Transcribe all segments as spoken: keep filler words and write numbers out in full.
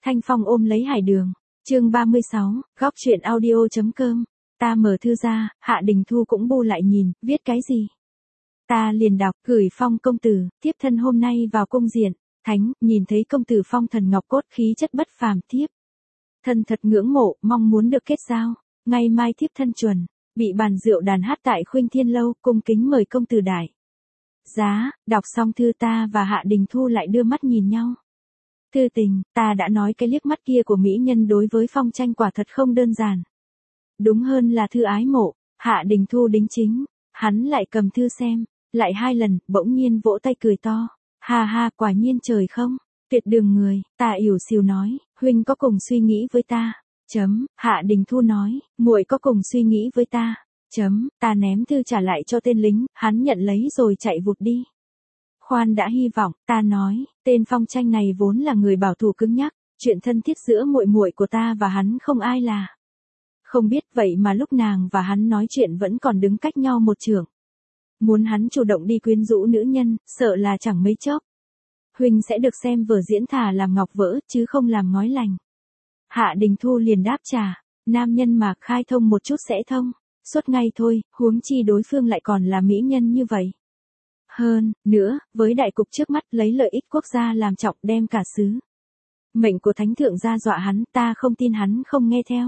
Thanh Phong ôm lấy Hải Đường. Chương ba mươi sáu, góc truyện audio.com. Ta mở thư ra, Hạ Đình Thu cũng bu lại nhìn, viết cái gì? Ta liền đọc, gửi Phong công tử, tiếp thân hôm nay vào cung diện. Thánh, nhìn thấy công tử phong thần ngọc cốt khí chất bất phàm thiếp. Thân thật ngưỡng mộ, mong muốn được kết giao. Ngày mai thiếp thân chuẩn, bị bàn rượu đàn hát tại Khuynh Thiên Lâu, cung kính mời công tử đại. Giá, đọc xong thư ta và Hạ Đình Thu lại đưa mắt nhìn nhau. Thư tình, ta đã nói cái liếc mắt kia của mỹ nhân đối với Phong Tranh quả thật không đơn giản. Đúng hơn là thư ái mộ, Hạ Đình Thu đính chính, hắn lại cầm thư xem, lại hai lần, bỗng nhiên vỗ tay cười to. Ha ha, quả nhiên trời không, tuyệt đường người, ta ỉu xìu nói, huynh có cùng suy nghĩ với ta. Chấm, Hạ Đình Thu nói, muội có cùng suy nghĩ với ta. Chấm, ta ném thư trả lại cho tên lính, hắn nhận lấy rồi chạy vụt đi. Khoan đã hy vọng, ta nói, tên Phong Tranh này vốn là người bảo thủ cứng nhắc, chuyện thân thiết giữa muội muội của ta và hắn không ai là. Không biết vậy mà lúc nàng và hắn nói chuyện vẫn còn đứng cách nhau một trượng. Muốn hắn chủ động đi quyến rũ nữ nhân, sợ là chẳng mấy chốc. Huynh sẽ được xem vở diễn thà làm ngọc vỡ, chứ không làm ngói lành. Hạ Đình Thu liền đáp trả, nam nhân mà khai thông một chút sẽ thông, suốt ngay thôi, huống chi đối phương lại còn là mỹ nhân như vậy. Hơn, nữa, với đại cục trước mắt lấy lợi ích quốc gia làm trọng đem cả xứ. Mệnh của thánh thượng gia dọa hắn, ta không tin hắn không nghe theo.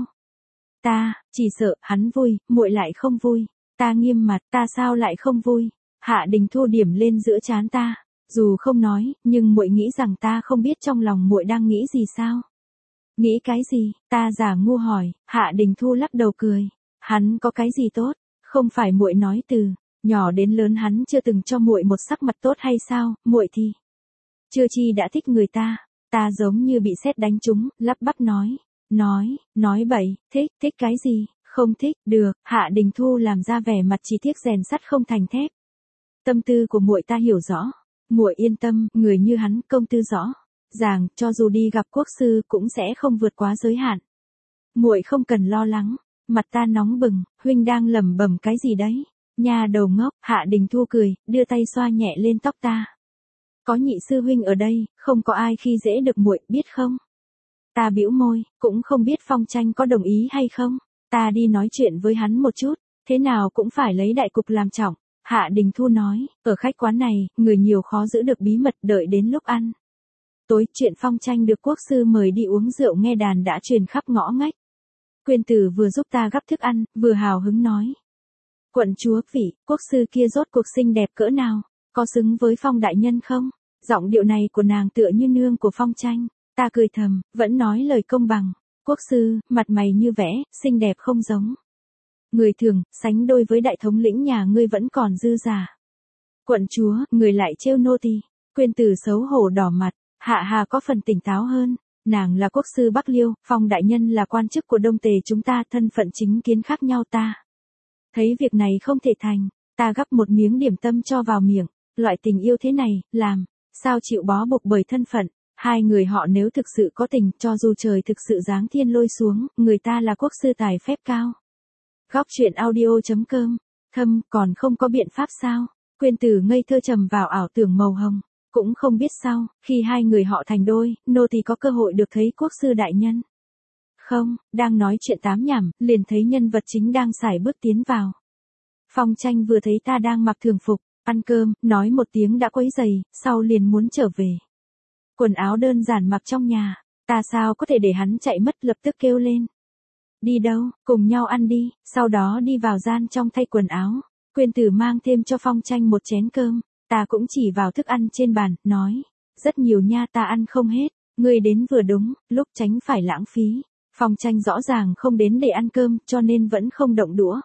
Ta, chỉ sợ, hắn vui, muội lại không vui. Ta nghiêm mặt, ta sao lại không vui? Hạ Đình Thu điểm lên giữa trán ta, dù không nói, nhưng muội nghĩ rằng ta không biết trong lòng muội đang nghĩ gì sao? Nghĩ cái gì? Ta giả ngu hỏi. Hạ Đình Thu lắc đầu cười. Hắn có cái gì tốt? Không phải muội nói từ nhỏ đến lớn hắn chưa từng cho muội một sắc mặt tốt hay sao? Muội thì chưa chi đã thích người ta. Ta giống như bị sét đánh trúng, lắp bắp nói, nói, nói bậy, thích, thích cái gì? Không thích, được. Hạ Đình Thu làm ra vẻ mặt chỉ tiếc rèn sắt không thành thép. Tâm tư của muội ta hiểu rõ. Muội yên tâm, người như hắn công tư rõ ràng, cho dù đi gặp quốc sư cũng sẽ không vượt quá giới hạn. Muội không cần lo lắng. Mặt ta nóng bừng, huynh đang lẩm bẩm cái gì đấy? Nhà đầu ngốc. Hạ Đình Thu cười, đưa tay xoa nhẹ lên tóc ta. Có nhị sư huynh ở đây, không có ai khi dễ được muội, biết không? Ta bĩu môi, cũng không biết Phong Tranh có đồng ý hay không. Ta đi nói chuyện với hắn một chút, thế nào cũng phải lấy đại cục làm trọng. Hạ Đình Thu nói, ở khách quán này, người nhiều khó giữ được bí mật, đợi đến lúc ăn tối, chuyện Phong Tranh được quốc sư mời đi uống rượu nghe đàn đã truyền khắp ngõ ngách. Quyên tử vừa giúp ta gắp thức ăn, vừa hào hứng nói. Quận chúa vị, quốc sư kia rốt cuộc xinh đẹp cỡ nào, có xứng với Phong đại nhân không? Giọng điệu này của nàng tựa như nương của Phong Tranh. Ta cười thầm, vẫn nói lời công bằng. Quốc sư, mặt mày như vẽ, xinh đẹp không giống người thường, sánh đôi với đại thống lĩnh nhà ngươi vẫn còn dư giả. Quận chúa, người lại trêu nô tỳ. Quyên tử xấu hổ đỏ mặt. Hạ Hà có phần tỉnh táo hơn. Nàng là quốc sư Bắc Liêu, Phong đại nhân là quan chức của Đông Tề chúng ta, thân phận chính kiến khác nhau ta. Thấy việc này không thể thành, ta gắp một miếng điểm tâm cho vào miệng. Loại tình yêu thế này, làm sao chịu bó buộc bởi thân phận. Hai người họ nếu thực sự có tình, cho dù trời thực sự giáng thiên lôi xuống, người ta là quốc sư tài phép cao. Góc truyện audio.com. Thâm, còn không có biện pháp sao? Quyên tử ngây thơ trầm vào ảo tưởng màu hồng. Cũng không biết sao, khi hai người họ thành đôi, nô tỳ có cơ hội được thấy quốc sư đại nhân. Không, đang nói chuyện tám nhảm, liền thấy nhân vật chính đang sải bước tiến vào. Phong Tranh vừa thấy ta đang mặc thường phục, ăn cơm, nói một tiếng đã quấy giày, sau liền muốn trở về. Quần áo đơn giản mặc trong nhà, ta sao có thể để hắn chạy mất, lập tức kêu lên. Đi đâu, cùng nhau ăn đi, sau đó đi vào gian trong thay quần áo. Quyên tử mang thêm cho Phong Tranh một chén cơm, ta cũng chỉ vào thức ăn trên bàn, nói. Rất nhiều nha, ta ăn không hết, ngươi đến vừa đúng, lúc tránh phải lãng phí. Phong Tranh rõ ràng không đến để ăn cơm, cho nên vẫn không động đũa.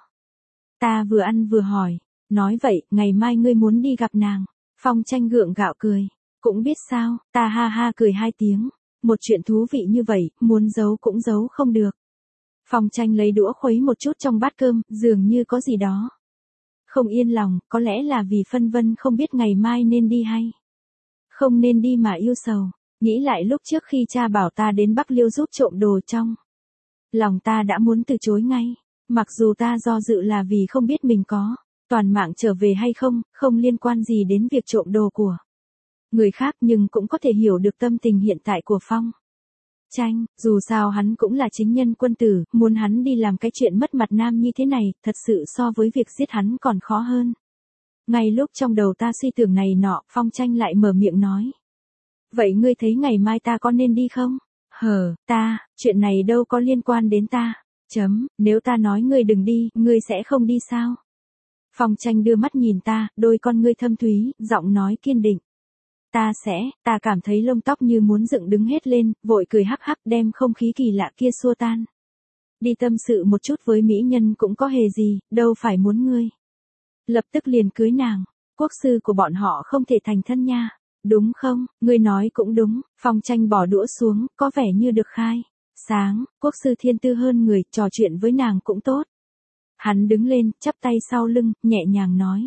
Ta vừa ăn vừa hỏi, nói vậy, ngày mai ngươi muốn đi gặp nàng. Phong Tranh gượng gạo cười. Cũng biết sao, ta ha ha cười hai tiếng. Một chuyện thú vị như vậy, muốn giấu cũng giấu không được. Phong Tranh lấy đũa khuấy một chút trong bát cơm, dường như có gì đó không yên lòng, có lẽ là vì phân vân không biết ngày mai nên đi hay không nên đi mà yêu sầu. Nghĩ lại lúc trước khi cha bảo ta đến Bắc Liêu giúp trộm đồ, trong lòng ta đã muốn từ chối ngay. Mặc dù ta do dự là vì không biết mình có toàn mạng trở về hay không, không liên quan gì đến việc trộm đồ của người khác, nhưng cũng có thể hiểu được tâm tình hiện tại của Phong Tranh, dù sao hắn cũng là chính nhân quân tử, muốn hắn đi làm cái chuyện mất mặt nam như thế này, thật sự so với việc giết hắn còn khó hơn. Ngay lúc trong đầu ta suy tưởng này nọ, Phong Tranh lại mở miệng nói. Vậy ngươi thấy ngày mai ta có nên đi không? Hờ, ta, chuyện này đâu có liên quan đến ta. Chấm, nếu ta nói ngươi đừng đi, ngươi sẽ không đi sao? Phong Tranh đưa mắt nhìn ta, đôi con ngươi thâm thúy, giọng nói kiên định. Ta sẽ, ta cảm thấy lông tóc như muốn dựng đứng hết lên, vội cười hắc hắc đem không khí kỳ lạ kia xua tan. Đi tâm sự một chút với mỹ nhân cũng có hề gì, đâu phải muốn ngươi. Lập tức liền cưới nàng, quốc sư của bọn họ không thể thành thân nha. Đúng không, ngươi nói cũng đúng, Phong Tranh bỏ đũa xuống, có vẻ như được khai. Sáng, quốc sư thiên tư hơn người, trò chuyện với nàng cũng tốt. Hắn đứng lên, chắp tay sau lưng, nhẹ nhàng nói.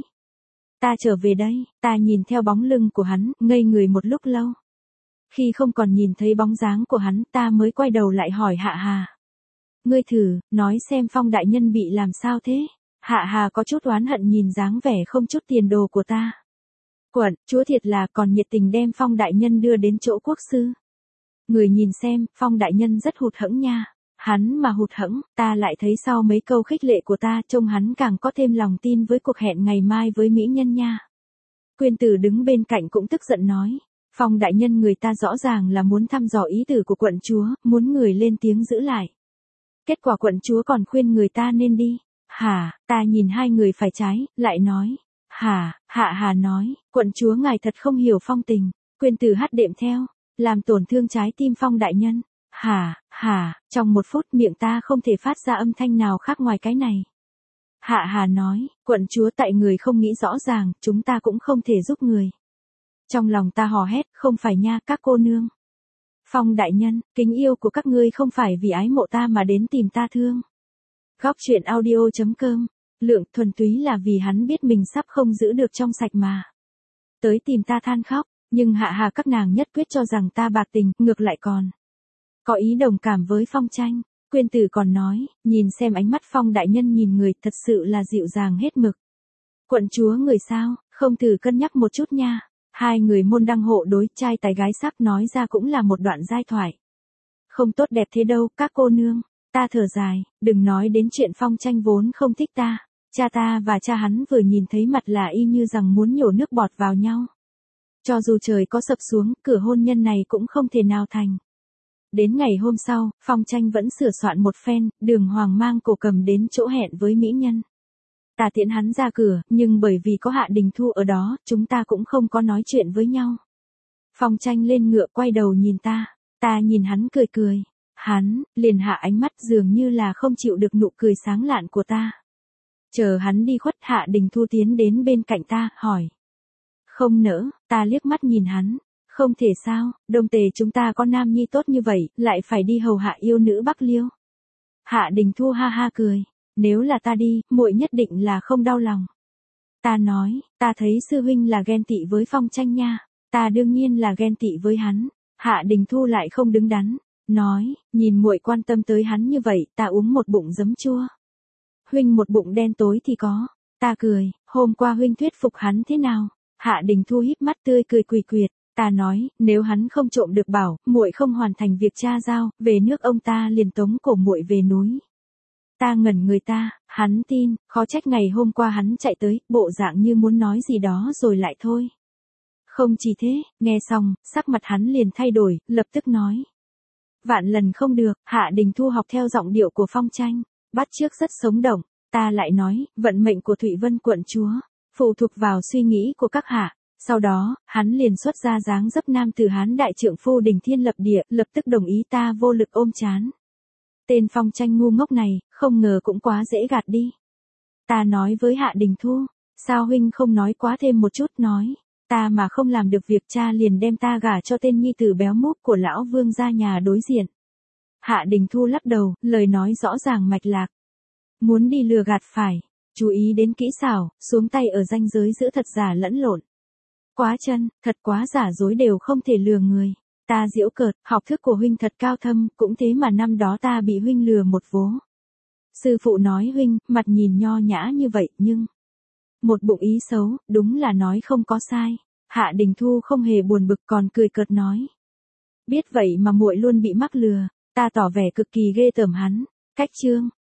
Ta trở về đây, ta nhìn theo bóng lưng của hắn, ngây người một lúc lâu. Khi không còn nhìn thấy bóng dáng của hắn, ta mới quay đầu lại hỏi Hạ Hà. Ngươi thử, nói xem Phong đại nhân bị làm sao thế? Hạ Hà có chút oán hận nhìn dáng vẻ không chút tiền đồ của ta. Quận, chúa thiệt là còn nhiệt tình đem Phong đại nhân đưa đến chỗ quốc sư. Người nhìn xem, Phong đại nhân rất hụt hẫng nha. Hắn mà hụt hẫng, ta lại thấy sau mấy câu khích lệ của ta trông hắn càng có thêm lòng tin với cuộc hẹn ngày mai với mỹ nhân nha. Quyên tử đứng bên cạnh cũng tức giận nói. Phong đại nhân người ta rõ ràng là muốn thăm dò ý tử của quận chúa, muốn người lên tiếng giữ lại. Kết quả quận chúa còn khuyên người ta nên đi. Hả, ta nhìn hai người phải trái, lại nói. Hả, Hạ Hà nói, quận chúa ngài thật không hiểu phong tình. Quyên tử hắt đệm theo, làm tổn thương trái tim Phong đại nhân. Hả, hả, trong một phút miệng ta không thể phát ra âm thanh nào khác ngoài cái này. Hạ Hà nói, quận chúa tại người không nghĩ rõ ràng, chúng ta cũng không thể giúp người. Trong lòng ta hò hét, không phải nha các cô nương. Phong đại nhân, kính yêu của các ngươi không phải vì ái mộ ta mà đến tìm ta thương. Góc truyện audio chấm com, Lượng thuần túy là vì hắn biết mình sắp không giữ được trong sạch mà. Tới tìm ta than khóc, nhưng Hạ Hà các nàng nhất quyết cho rằng ta bạc tình, ngược lại còn có ý đồng cảm với Phong Tranh. Quyên tử còn nói, nhìn xem ánh mắt Phong đại nhân nhìn người thật sự là dịu dàng hết mực. Quận chúa người sao, không thử cân nhắc một chút nha. Hai người môn đăng hộ đối, trai tài gái sắc nói ra cũng là một đoạn giai thoại. Không tốt đẹp thế đâu, các cô nương. Ta thở dài, đừng nói đến chuyện Phong Tranh vốn không thích ta. Cha ta và cha hắn vừa nhìn thấy mặt là y như rằng muốn nhổ nước bọt vào nhau. Cho dù trời có sập xuống, cửa hôn nhân này cũng không thể nào thành. Đến ngày hôm sau, Phong Tranh vẫn sửa soạn một phen, Đường Hoàng mang cổ cầm đến chỗ hẹn với mỹ nhân. Ta tiễn hắn ra cửa, nhưng bởi vì có Hạ Đình Thu ở đó, chúng ta cũng không có nói chuyện với nhau. Phong Tranh lên ngựa quay đầu nhìn ta, ta nhìn hắn cười cười. Hắn, liền hạ ánh mắt dường như là không chịu được nụ cười sáng lạn của ta. Chờ hắn đi khuất, Hạ Đình Thu tiến đến bên cạnh ta, hỏi. Không nỡ, ta liếc mắt nhìn hắn. Không thể sao, Đông Tề chúng ta có nam nhi tốt như vậy, lại phải đi hầu hạ yêu nữ Bắc Liêu. Hạ Đình Thu ha ha cười. Nếu là ta đi, muội nhất định là không đau lòng. Ta nói, ta thấy sư huynh là ghen tị với Phong Tranh nha. Ta đương nhiên là ghen tị với hắn. Hạ Đình Thu lại không đứng đắn. Nói, nhìn muội quan tâm tới hắn như vậy, ta uống một bụng giấm chua. Huynh một bụng đen tối thì có. Ta cười, hôm qua huynh thuyết phục hắn thế nào? Hạ Đình Thu híp mắt tươi cười quỳ quyệt. Ta nói, nếu hắn không trộm được bảo, muội không hoàn thành việc cha giao, về nước ông ta liền tống cổ muội về núi. Ta ngẩn người ta, hắn tin, khó trách ngày hôm qua hắn chạy tới, bộ dạng như muốn nói gì đó rồi lại thôi. Không chỉ thế, nghe xong, sắc mặt hắn liền thay đổi, lập tức nói. Vạn lần không được, Hạ Đình Thu học theo giọng điệu của Phong Tranh, bắt chước rất sống động. Ta lại nói, vận mệnh của Thụy Vân quận chúa, phụ thuộc vào suy nghĩ của các hạ. Sau đó, hắn liền xuất ra dáng dấp nam tử Hán đại trượng phu đỉnh thiên lập địa, lập tức đồng ý ta vô lực ôm chán. Tên Phong Tranh ngu ngốc này, không ngờ cũng quá dễ gạt đi. Ta nói với Hạ Đình Thu, sao huynh không nói quá thêm một chút, nói, ta mà không làm được việc cha liền đem ta gả cho tên nhi tử béo múp của lão vương gia nhà đối diện. Hạ Đình Thu lắc đầu, lời nói rõ ràng mạch lạc. Muốn đi lừa gạt phải, chú ý đến kỹ xảo, xuống tay ở ranh giới giữa thật giả lẫn lộn. Quá chân, thật quá giả dối đều không thể lừa người. Ta giễu cợt, học thức của huynh thật cao thâm, cũng thế mà năm đó ta bị huynh lừa một vố. Sư phụ nói huynh, mặt nhìn nho nhã như vậy, nhưng một bụng ý xấu, đúng là nói không có sai. Hạ Đình Thu không hề buồn bực còn cười cợt nói. Biết vậy mà muội luôn bị mắc lừa, ta tỏ vẻ cực kỳ ghê tởm hắn. Cách chương